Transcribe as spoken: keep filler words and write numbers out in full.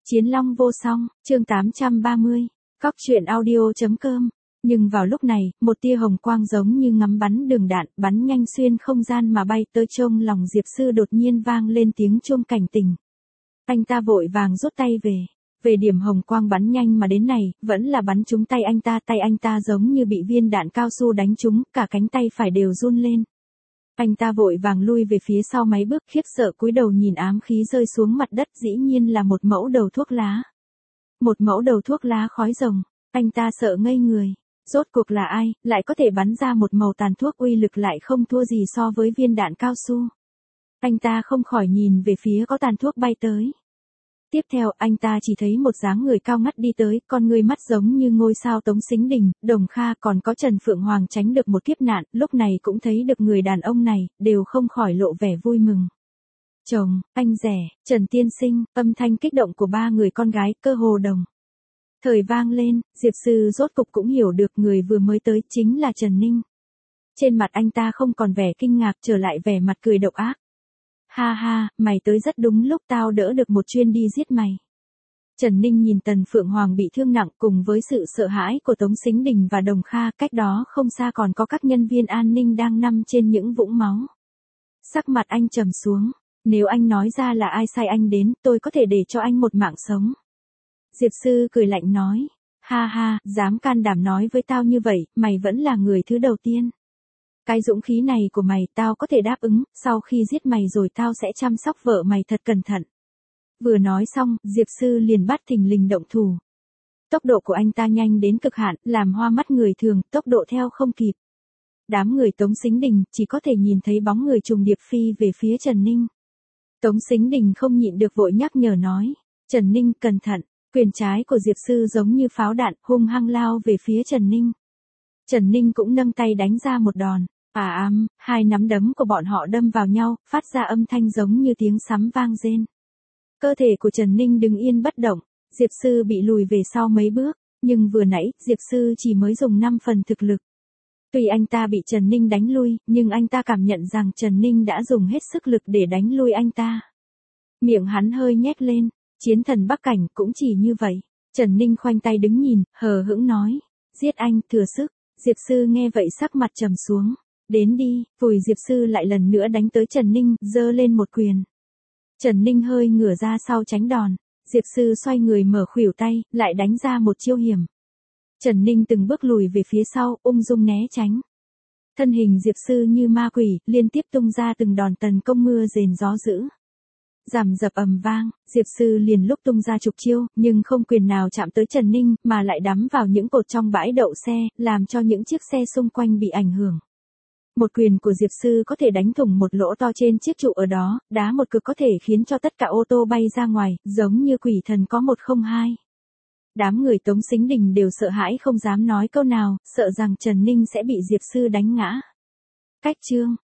Chiến Long vô song, chương tám trăm ba mươi, Cóc truyện audio.com. Nhưng vào lúc này, một tia hồng quang giống như ngắm bắn đường đạn, bắn nhanh xuyên không gian mà bay tới trong lòng Diệp Sư đột nhiên vang lên tiếng chuông cảnh tỉnh. Anh ta vội vàng rút tay về. Về điểm hồng quang bắn nhanh mà đến này, vẫn là bắn trúng tay anh ta, tay anh ta giống như bị viên đạn cao su đánh trúng, cả cánh tay phải đều run lên. Anh ta vội vàng lui về phía sau mấy bước, khiếp sợ cúi đầu nhìn ám khí rơi xuống mặt đất, dĩ nhiên là một mẫu đầu thuốc lá. Một mẫu đầu thuốc lá khói rồng, anh ta sợ ngây người. Rốt cuộc là ai, lại có thể bắn ra một màu tàn thuốc uy lực lại không thua gì so với viên đạn cao su. Anh ta không khỏi nhìn về phía có tàn thuốc bay tới. Tiếp theo, anh ta chỉ thấy một dáng người cao ngất đi tới, con người mắt giống như ngôi sao Tống Sính Đình, Đồng Kha, còn có Trần Phượng Hoàng tránh được một kiếp nạn, lúc này cũng thấy được người đàn ông này, đều không khỏi lộ vẻ vui mừng. Chồng, anh rể, Trần Tiên Sinh, âm thanh kích động của ba người con gái, cơ hồ đồng thời vang lên, Diệp Sư rốt cục cũng hiểu được người vừa mới tới chính là Trần Ninh. Trên mặt anh ta không còn vẻ kinh ngạc, trở lại vẻ mặt cười độc ác. Ha ha, mày tới rất đúng lúc, tao đỡ được một chuyên đi giết mày. Trần Ninh nhìn Tần Phượng Hoàng bị thương nặng cùng với sự sợ hãi của Tống Sính Đình và Đồng Kha, cách đó không xa còn có các nhân viên an ninh đang nằm trên những vũng máu. Sắc mặt anh trầm xuống, nếu anh nói ra là ai sai anh đến, tôi có thể để cho anh một mạng sống. Diệp Sư cười lạnh nói, ha ha, dám can đảm nói với tao như vậy, mày vẫn là người thứ đầu tiên. Cái dũng khí này của mày tao có thể đáp ứng, sau khi giết mày rồi tao sẽ chăm sóc vợ mày thật cẩn thận. Vừa nói xong, Diệp Sư liền bắt thình lình động thủ. Tốc độ của anh ta nhanh đến cực hạn, làm hoa mắt người thường, tốc độ theo không kịp. Đám người Tống Sính Đình chỉ có thể nhìn thấy bóng người trùng điệp phi về phía Trần Ninh. Tống Sính Đình không nhịn được vội nhắc nhở nói, Trần Ninh cẩn thận, quyền trái của Diệp Sư giống như pháo đạn, hung hăng lao về phía Trần Ninh. Trần Ninh cũng nâng tay đánh ra một đòn. À ám, hai nắm đấm của bọn họ đâm vào nhau, phát ra âm thanh giống như tiếng sấm vang rên. Cơ thể của Trần Ninh đứng yên bất động, Diệp Sư bị lùi về sau mấy bước, nhưng vừa nãy, Diệp Sư chỉ mới dùng năm phần thực lực. Tuy anh ta bị Trần Ninh đánh lui, nhưng anh ta cảm nhận rằng Trần Ninh đã dùng hết sức lực để đánh lui anh ta. Miệng hắn hơi nhếch lên, chiến thần Bắc Cảnh cũng chỉ như vậy. Trần Ninh khoanh tay đứng nhìn, hờ hững nói, giết anh, thừa sức. Diệp Sư nghe vậy sắc mặt trầm xuống. Đến đi, vùi Diệp Sư lại lần nữa đánh tới Trần Ninh, giơ lên một quyền. Trần Ninh hơi ngửa ra sau tránh đòn, Diệp Sư xoay người mở khuỷu tay, lại đánh ra một chiêu hiểm. Trần Ninh từng bước lùi về phía sau, ung dung né tránh. Thân hình Diệp Sư như ma quỷ, liên tiếp tung ra từng đòn tấn công mưa rền gió dữ. Rầm rập ầm vang, Diệp Sư liền lúc tung ra chục chiêu, nhưng không quyền nào chạm tới Trần Ninh, mà lại đắm vào những cột trong bãi đậu xe, làm cho những chiếc xe xung quanh bị ảnh hưởng. Một quyền của Diệp Sư có thể đánh thủng một lỗ to trên chiếc trụ ở đó, đá một cực có thể khiến cho tất cả ô tô bay ra ngoài, giống như quỷ thần có một không hai. Đám người Tống Sính Đình đều sợ hãi không dám nói câu nào, sợ rằng Trần Ninh sẽ bị Diệp Sư đánh ngã. Cách chương